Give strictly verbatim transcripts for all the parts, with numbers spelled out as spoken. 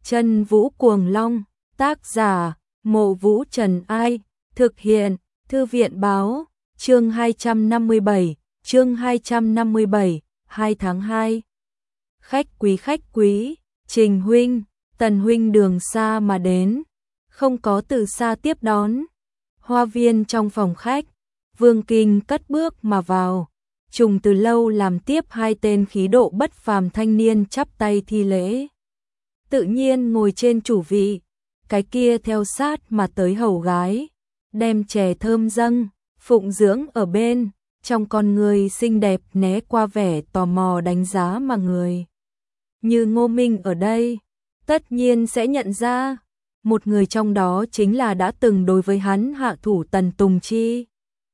Chân Vũ Cuồng Long, tác giả, Mộ Vũ Trần Ai, thực hiện, Thư viện Báo, chương hai trăm năm mươi bảy, chương hai trăm năm mươi bảy, hai tháng hai. Khách quý khách quý, Trình huynh, Tần huynh đường xa mà đến, không có từ xa tiếp đón. Hoa viên trong phòng khách, Vương Kinh cất bước mà vào, trùng từ lâu làm tiếp hai tên khí độ bất phàm thanh niên chắp tay thi lễ. Tự nhiên ngồi trên chủ vị, cái kia theo sát mà tới hầu gái, đem chè thơm dâng, phụng dưỡng ở bên, trong con người xinh đẹp né qua vẻ tò mò đánh giá mà người. Như Ngô Minh ở đây, tất nhiên sẽ nhận ra, một người trong đó chính là đã từng đối với hắn hạ thủ Tần Tùng Chi.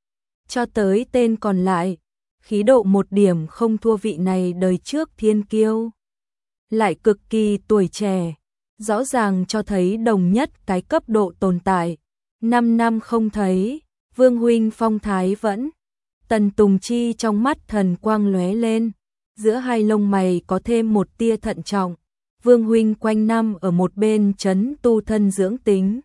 Cho tới tên còn lại, khí độ một điểm không thua vị này đời trước thiên kiêu. Lại cực kỳ tuổi trẻ, rõ ràng cho thấy đồng nhất cái cấp độ tồn tại. Năm năm không thấy, Vương huynh phong thái vẫn. Tần Tùng Chi trong mắt thần quang lóe lên, giữa hai lông mày có thêm một tia thận trọng. Vương huynh quanh năm ở một bên trấn tu thân dưỡng tính,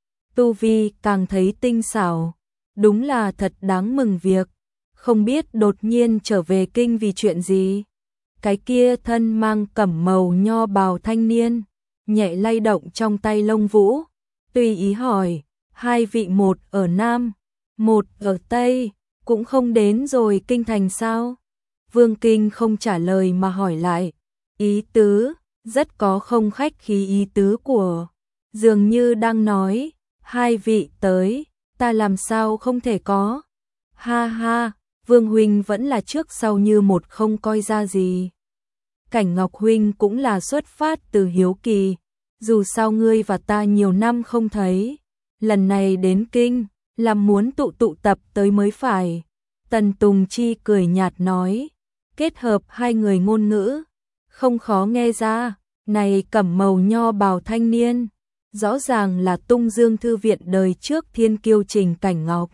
tu vi càng thấy tinh xảo, đúng là thật đáng mừng việc. Không biết đột nhiên trở về kinh vì chuyện gì. Cái kia thân mang cẩm màu nho bào thanh niên, nhẹ lay động trong tay lông vũ, tùy ý hỏi, hai vị một ở Nam, một ở Tây, cũng không đến rồi kinh thành sao? Vương Kinh không trả lời mà hỏi lại, ý tứ, rất có không khách khí ý tứ của, dường như đang nói, hai vị tới, ta làm sao không thể có. Ha ha, Vương huynh vẫn là trước sau như một không coi ra gì. Cảnh Ngọc huynh cũng là xuất phát từ hiếu kỳ, dù sao ngươi và ta nhiều năm không thấy, lần này đến kinh, làm muốn tụ tụ tập tới mới phải. Tần Tùng Chi cười nhạt nói, kết hợp hai người ngôn ngữ, không khó nghe ra, này cẩm màu nho bào thanh niên, rõ ràng là Tung Dương Thư viện đời trước thiên kiêu Trình Cảnh Ngọc.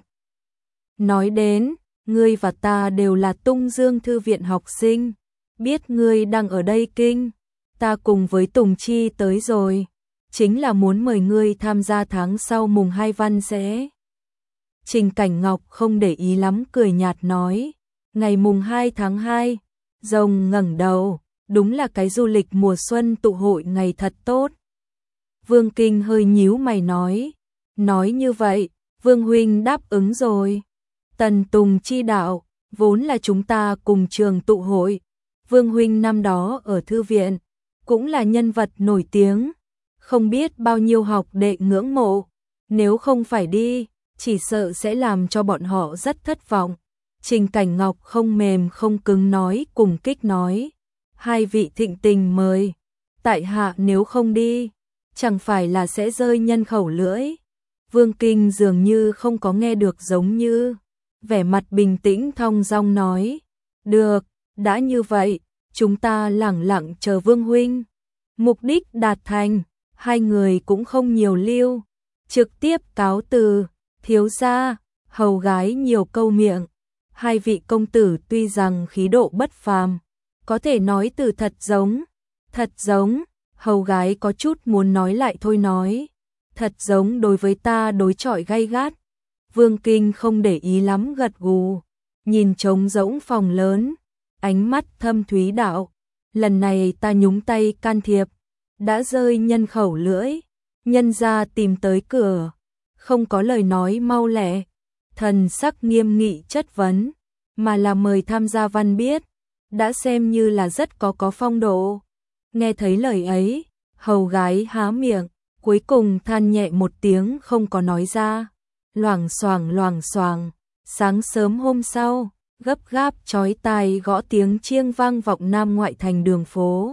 Nói đến, ngươi và ta đều là Tung Dương Thư viện học sinh, biết ngươi đang ở đây kinh, ta cùng với Tùng Chi tới rồi, chính là muốn mời ngươi tham gia tháng sau mùng hai văn sẽ. Trình Cảnh Ngọc không để ý lắm cười nhạt nói, ngày mùng hai tháng hai, rồng ngẩng đầu, đúng là cái du lịch mùa xuân tụ hội ngày thật tốt. Vương Kinh hơi nhíu mày nói, nói như vậy, Vương huynh đáp ứng rồi. Tần Tùng Chi đạo, vốn là chúng ta cùng trường tụ hội, Vương huynh năm đó ở thư viện, cũng là nhân vật nổi tiếng, không biết bao nhiêu học đệ ngưỡng mộ, nếu không phải đi, chỉ sợ sẽ làm cho bọn họ rất thất vọng. Trình Cảnh Ngọc không mềm không cứng nói cùng kích nói, hai vị thịnh tình mời, tại hạ nếu không đi, chẳng phải là sẽ rơi nhân khẩu lưỡi. Vương Kinh dường như không có nghe được giống như, vẻ mặt bình tĩnh thong dong nói, được, đã như vậy, chúng ta lẳng lặng chờ Vương huynh. Mục đích đạt thành, hai người cũng không nhiều lưu, trực tiếp cáo từ, thiếu gia, hầu gái nhiều câu miệng. Hai vị công tử tuy rằng khí độ bất phàm, có thể nói từ thật giống, thật giống, hầu gái có chút muốn nói lại thôi nói, thật giống đối với ta đối chọi gay gắt. Vương Kinh không để ý lắm gật gù, nhìn trống rỗng phòng lớn, ánh mắt thâm thúy đạo, lần này ta nhúng tay can thiệp, đã rơi nhân khẩu lưỡi, nhân ra tìm tới cửa, không có lời nói mau lẹ, thần sắc nghiêm nghị chất vấn, mà là mời tham gia văn biết, đã xem như là rất có có phong độ. Nghe thấy lời ấy, hầu gái há miệng, cuối cùng than nhẹ một tiếng không có nói ra. Loảng xoảng loảng xoảng, sáng sớm hôm sau, gấp gáp chói tai gõ tiếng chiêng vang vọng Nam ngoại thành đường phố.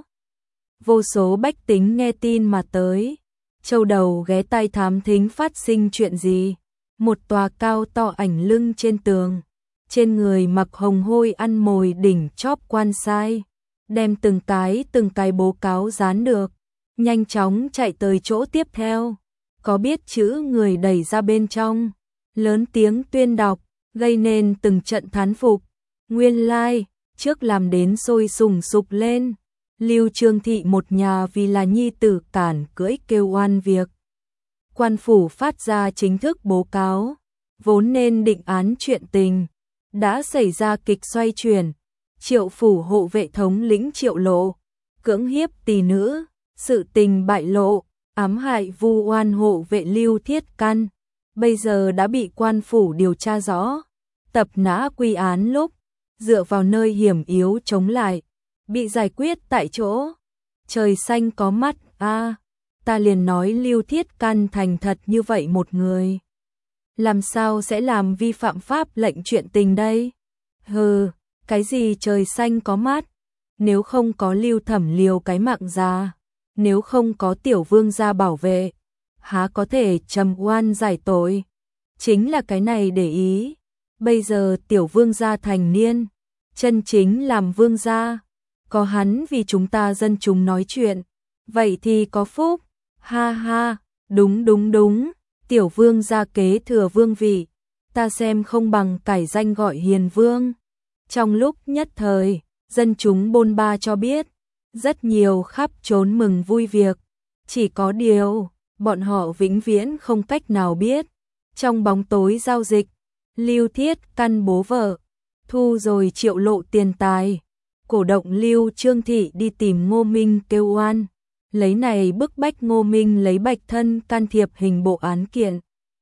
Vô số bách tính nghe tin mà tới, châu đầu ghé tai thám thính phát sinh chuyện gì. Một tòa cao to ảnh lưng trên tường, trên người mặc hồng hôi ăn mồi đỉnh chóp quan sai, đem từng cái từng cái bố cáo dán được, nhanh chóng chạy tới chỗ tiếp theo. Có biết chữ người đẩy ra bên trong, lớn tiếng tuyên đọc, gây nên từng trận thán phục. Nguyên lai, like, trước làm đến sôi sùng sục lên, Lưu Trương Thị một nhà vì là nhi tử cản cưỡi kêu oan việc. Quan phủ phát ra chính thức báo cáo, vốn nên định án chuyện tình, đã xảy ra kịch xoay chuyển. Triệu phủ hộ vệ thống lĩnh Triệu Lộ, cưỡng hiếp tỳ nữ, sự tình bại lộ, ám hại vu oan hộ vệ Lưu Thiết Căn, bây giờ đã bị quan phủ điều tra rõ, tập nã quy án lúc, dựa vào nơi hiểm yếu chống lại, bị giải quyết tại chỗ. Trời xanh có mắt, a à, ta liền nói Lưu Thiết Căn thành thật như vậy một người, làm sao sẽ làm vi phạm pháp lệnh chuyện tình đây? Hừ, cái gì trời xanh có mắt, nếu không có Lưu Thẩm liều cái mạng ra, nếu không có tiểu vương gia bảo vệ, há có thể trầm oan giải tội. Chính là cái này để ý, bây giờ tiểu vương gia thành niên, chân chính làm vương gia, có hắn vì chúng ta dân chúng nói chuyện, vậy thì có phúc. Ha ha, đúng đúng đúng, tiểu vương gia kế thừa vương vị, ta xem không bằng cải danh gọi hiền vương. Trong lúc nhất thời, dân chúng bôn ba cho biết, rất nhiều khắp trốn mừng vui việc, chỉ có điều, bọn họ vĩnh viễn không cách nào biết. Trong bóng tối giao dịch, Lưu Thiết Căn bố vợ, thu rồi Triệu Lộ tiền tài, cổ động Lưu Trương Thị đi tìm Ngô Minh kêu oan, lấy này bức bách Ngô Minh lấy Bạch Thân can thiệp hình bộ án kiện.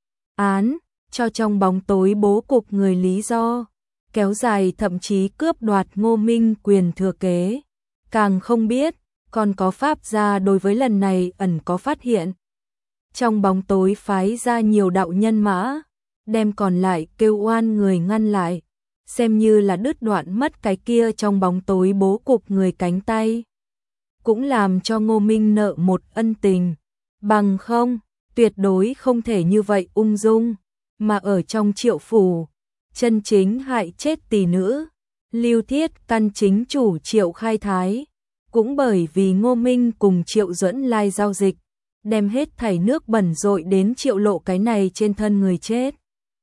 Án, cho trong bóng tối bố cục người lý do, kéo dài thậm chí cướp đoạt Ngô Minh quyền thừa kế. Càng không biết, còn có pháp gia đối với lần này ẩn có phát hiện. Trong bóng tối phái ra nhiều đạo nhân mã, đem còn lại kêu oan người ngăn lại, xem như là đứt đoạn mất cái kia trong bóng tối bố cục người cánh tay. Cũng làm cho Ngô Minh nợ một ân tình, bằng không, tuyệt đối không thể như vậy ung dung, mà ở trong Triệu phủ, chân chính hại chết tỷ nữ, Lưu Thiết Căn chính chủ Triệu Khai Thái, cũng bởi vì Ngô Minh cùng Triệu Duẫn Lai giao dịch, đem hết thảy nước bẩn dội đến Triệu Lộ cái này trên thân người chết.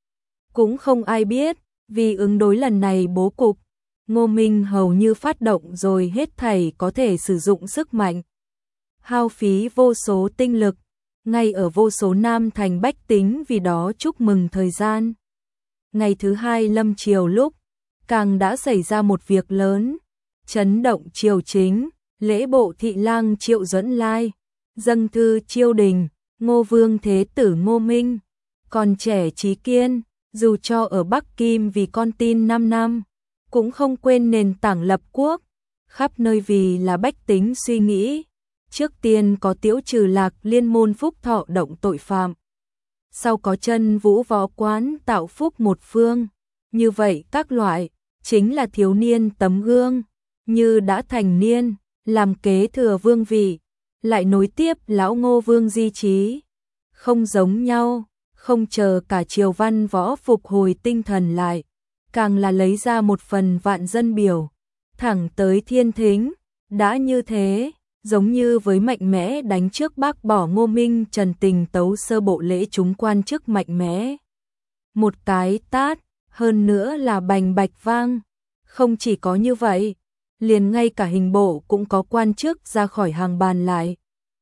Cũng không ai biết, vì ứng đối lần này bố cục, Ngô Minh hầu như phát động rồi hết thảy có thể sử dụng sức mạnh, hao phí vô số tinh lực, ngay ở vô số nam thành bách tính vì đó chúc mừng thời gian. Ngày thứ hai lâm triều lúc, càng đã xảy ra một việc lớn, chấn động triều chính, lễ bộ thị lang Triệu Duẫn Lai, dâng thư chiêu đình, Ngô Vương Thế Tử Ngô Minh, còn trẻ trí kiên, dù cho ở Bắc Kim vì con tin năm năm, cũng không quên nền tảng lập quốc, khắp nơi vì là bách tính suy nghĩ. Trước tiên có Tiễu Trừ Lạc liên môn phúc thọ động tội phạm, sau có Chân Vũ võ quán tạo phúc một phương, như vậy các loại, chính là thiếu niên tấm gương, như đã thành niên, làm kế thừa vương vị, lại nối tiếp lão Ngô Vương di trí. Không giống nhau, không chờ cả triều văn võ phục hồi tinh thần lại, càng là lấy ra một phần vạn dân biểu, thẳng tới thiên thính, đã như thế, giống như với mạnh mẽ đánh trước bác bỏ Ngô Minh trần tình tấu sơ bộ lễ chúng quan chức mạnh mẽ. Một cái tát, hơn nữa là bành bạch vang, không chỉ có như vậy, liền ngay cả hình bộ cũng có quan chức ra khỏi hàng bàn lại.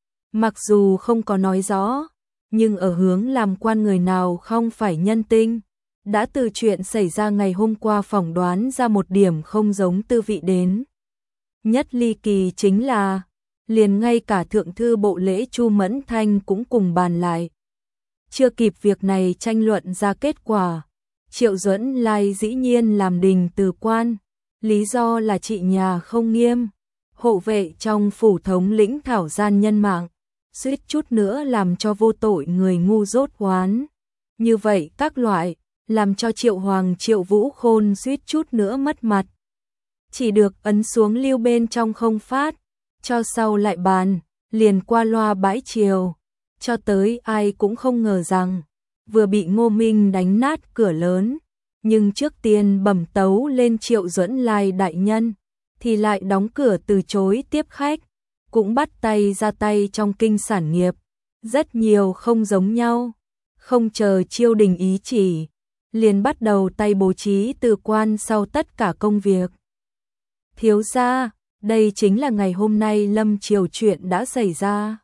Mặc dù không có nói rõ, nhưng ở hướng làm quan người nào không phải nhân tinh, đã từ chuyện xảy ra ngày hôm qua phỏng đoán ra một điểm không giống tư vị đến. Nhất ly kỳ chính là, liền ngay cả thượng thư bộ lễ Chu Mẫn Thanh cũng cùng bàn lại. Chưa kịp việc này tranh luận ra kết quả, Triệu Duẫn Lai dĩ nhiên làm đình từ quan, lý do là trị nhà không nghiêm, hộ vệ trong phủ thống lĩnh thảo gian nhân mạng, suýt chút nữa làm cho vô tội người ngu dốt oán. Như vậy các loại, làm cho Triệu Hoàng Triệu Vũ Khôn suýt chút nữa mất mặt. Chỉ được ấn xuống lưu bên trong không phát, cho sau lại bàn, liền qua loa bãi triều, cho tới ai cũng không ngờ rằng, vừa bị Ngô Minh đánh nát cửa lớn, nhưng trước tiên bẩm tấu lên Triệu Duẫn Lai đại nhân, thì lại đóng cửa từ chối tiếp khách, cũng bắt tay ra tay trong kinh sản nghiệp, rất nhiều không giống nhau, không chờ triều đình ý chỉ, liền bắt đầu tay bố trí từ quan sau tất cả công việc. Thiếu gia, Đây chính là ngày hôm nay lâm triều chuyện đã xảy ra.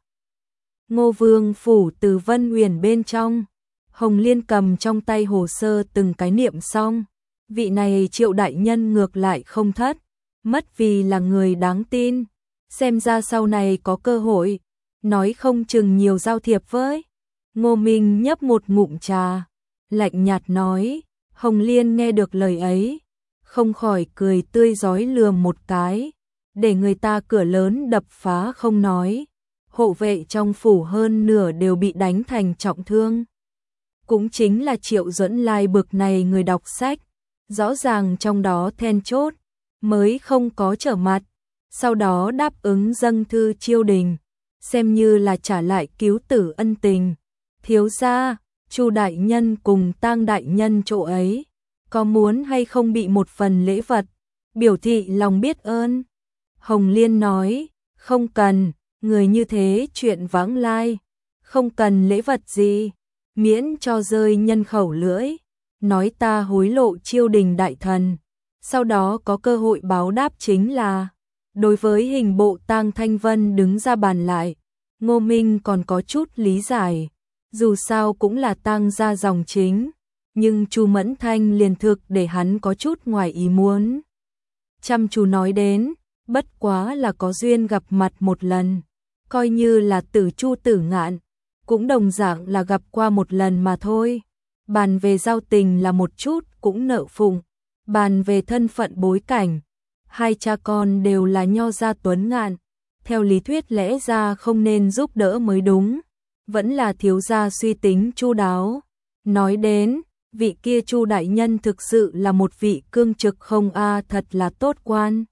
Ngô Vương phủ từ Vân Uyển bên trong, Hồng Liên cầm trong tay hồ sơ từng cái niệm xong, vị này Triệu đại nhân ngược lại không thất, mất vì là người đáng tin, xem ra sau này có cơ hội, nói không chừng nhiều giao thiệp với. Ngô Minh nhấp một ngụm trà, lạnh nhạt nói, Hồng Liên nghe được lời ấy, không khỏi cười tươi rói lườm một cái, để người ta cửa lớn đập phá không nói, hộ vệ trong phủ hơn nửa đều bị đánh thành trọng thương. Cũng chính là Triệu Duẫn Lai bực này người đọc sách, rõ ràng trong đó then chốt, mới không có trở mặt, sau đó đáp ứng dâng thư chiêu đình, xem như là trả lại cứu tử ân tình. Thiếu gia, Chu đại nhân cùng Tang đại nhân chỗ ấy, có muốn hay không bị một phần lễ vật, biểu thị lòng biết ơn? Hồng Liên nói, không cần, người như thế chuyện vãng lai, không cần lễ vật gì, miễn cho rơi nhân khẩu lưỡi, nói ta hối lộ chiêu đình đại thần, sau đó có cơ hội báo đáp chính là. Đối với hình bộ Tang Thanh Vân đứng ra bàn lại, Ngô Minh còn có chút lý giải, dù sao cũng là Tang gia dòng chính, nhưng Chu Mẫn Thanh liền thực để hắn có chút ngoài ý muốn. Chăm chú nói đến, bất quá là có duyên gặp mặt một lần, coi như là tử Chu Tử Ngạn, cũng đồng dạng là gặp qua một lần mà thôi. Bàn về giao tình là một chút cũng nợ phụng, bàn về thân phận bối cảnh, hai cha con đều là nho gia tuấn ngạn, theo lý thuyết lẽ ra không nên giúp đỡ mới đúng, vẫn là thiếu gia suy tính chu đáo. Nói đến, vị kia Chu đại nhân thực sự là một vị cương trực không a, thật là tốt quan.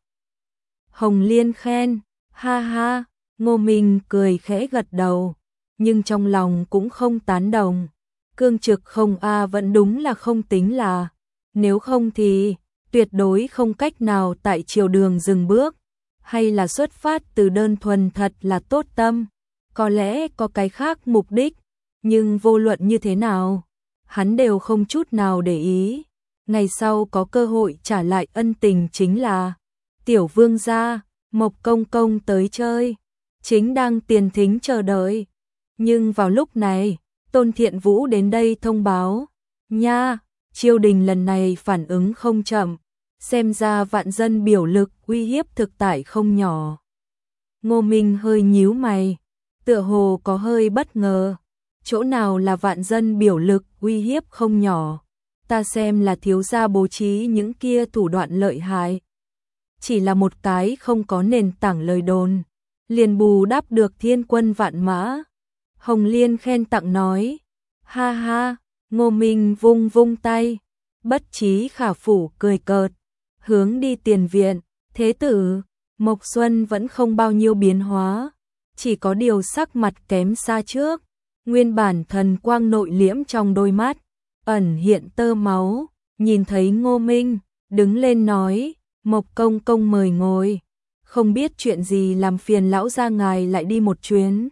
Hồng Liên khen, ha ha, Ngô Minh cười khẽ gật đầu, nhưng trong lòng cũng không tán đồng. Cương trực không a vẫn đúng là không tính là, nếu không thì tuyệt đối không cách nào tại triều đường dừng bước, hay là xuất phát từ đơn thuần thật là tốt tâm, có lẽ có cái khác mục đích, nhưng vô luận như thế nào, hắn đều không chút nào để ý. Ngày sau có cơ hội trả lại ân tình chính là tiểu vương gia, Mộc công công tới chơi, chính đang tiền thính chờ đợi. Nhưng vào lúc này, Tôn Thiện Vũ đến đây thông báo, nha, triều đình lần này phản ứng không chậm, xem ra vạn dân biểu lực uy hiếp thực tại không nhỏ. Ngô Minh hơi nhíu mày, tựa hồ có hơi bất ngờ, chỗ nào là vạn dân biểu lực uy hiếp không nhỏ, ta xem là thiếu gia bố trí những kia thủ đoạn lợi hại. Chỉ là một cái không có nền tảng lời đồn, liền bù đắp được thiên quân vạn mã. Hồng Liên khen tặng nói, ha ha, Ngô Minh vung vung tay, bất trí khả phủ cười cợt, hướng đi tiền viện. Thế tử, Mộc Xuân vẫn không bao nhiêu biến hóa, chỉ có điều sắc mặt kém xa trước, nguyên bản thần quang nội liễm trong đôi mắt, ẩn hiện tơ máu, nhìn thấy Ngô Minh, đứng lên nói, Mộc công công mời ngồi, không biết chuyện gì làm phiền lão gia ngài lại đi một chuyến.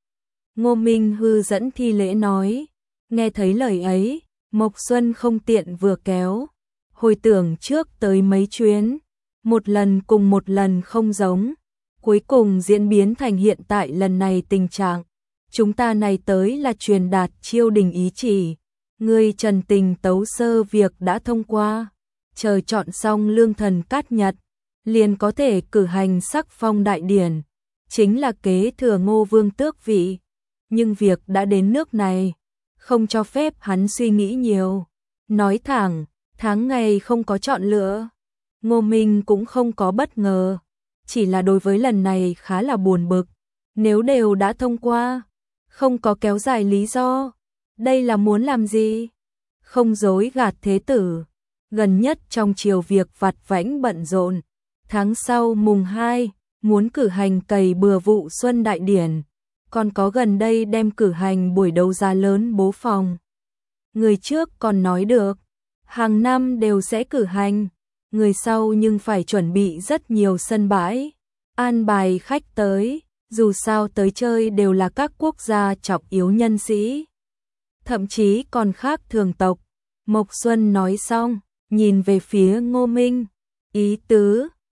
Ngô Minh hư dẫn thi lễ nói, nghe thấy lời ấy, Mộc Xuân không tiện vừa kéo, hồi tưởng trước tới mấy chuyến, một lần cùng một lần không giống, cuối cùng diễn biến thành hiện tại lần này tình trạng. Chúng ta này tới là truyền đạt chiêu đình ý chỉ, ngươi Trần Tình tấu sơ việc đã thông qua, chờ chọn xong lương thần cát nhật, liền có thể cử hành sắc phong đại điển, chính là kế thừa Ngô Vương tước vị. Nhưng việc đã đến nước này, không cho phép hắn suy nghĩ nhiều, nói thẳng, tháng ngày không có chọn lựa. Ngô Minh cũng không có bất ngờ, chỉ là đối với lần này khá là buồn bực, nếu đều đã thông qua, không có kéo dài lý do, đây là muốn làm gì? Không dối gạt thế tử, gần nhất trong triều việc vặt vãnh bận rộn, tháng sau mùng hai, muốn cử hành cày bừa vụ xuân đại điển, còn có gần đây đem cử hành buổi đấu giá lớn bố phòng. Người trước còn nói được, hàng năm đều sẽ cử hành, người sau nhưng phải chuẩn bị rất nhiều sân bãi, an bài khách tới, dù sao tới chơi đều là các quốc gia trọng yếu nhân sĩ, thậm chí còn khác thường tộc. Mộc Xuân nói xong, nhìn về phía Ngô Minh, ý tứ,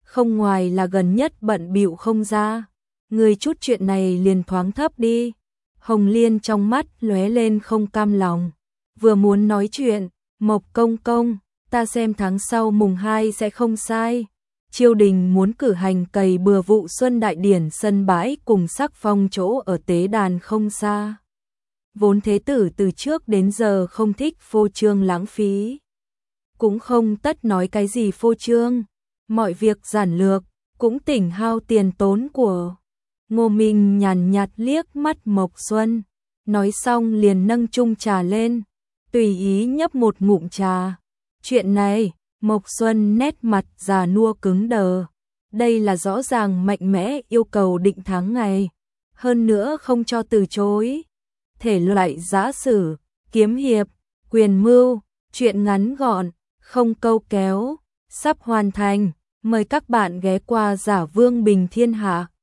không ngoài là gần nhất bận bịu không ra. Người chút chuyện này liền thoáng thấp đi. Hồng Liên trong mắt lóe lên không cam lòng. Vừa muốn nói chuyện, Mộc công công, ta xem tháng sau mùng hai sẽ không sai. Triều đình muốn cử hành cày bừa vụ xuân đại điển sân bãi cùng sắc phong chỗ ở tế đàn không xa. Vốn thế tử từ trước đến giờ không thích phô trương lãng phí. Cũng không tất nói cái gì phô trương. Mọi việc giản lược, cũng tỉnh hao tiền tốn của. Ngô Minh nhàn nhạt liếc mắt Mộc Xuân. Nói xong liền nâng chung trà lên. Tùy ý nhấp một ngụm trà. Chuyện này, Mộc Xuân nét mặt già nua cứng đờ. Đây là rõ ràng mạnh mẽ yêu cầu định tháng ngày. Hơn nữa không cho từ chối. Thể loại giã sử, kiếm hiệp, quyền mưu, chuyện ngắn gọn, không câu kéo, sắp hoàn thành. Mời các bạn ghé qua Giả Vương Bình Thiên Hạ.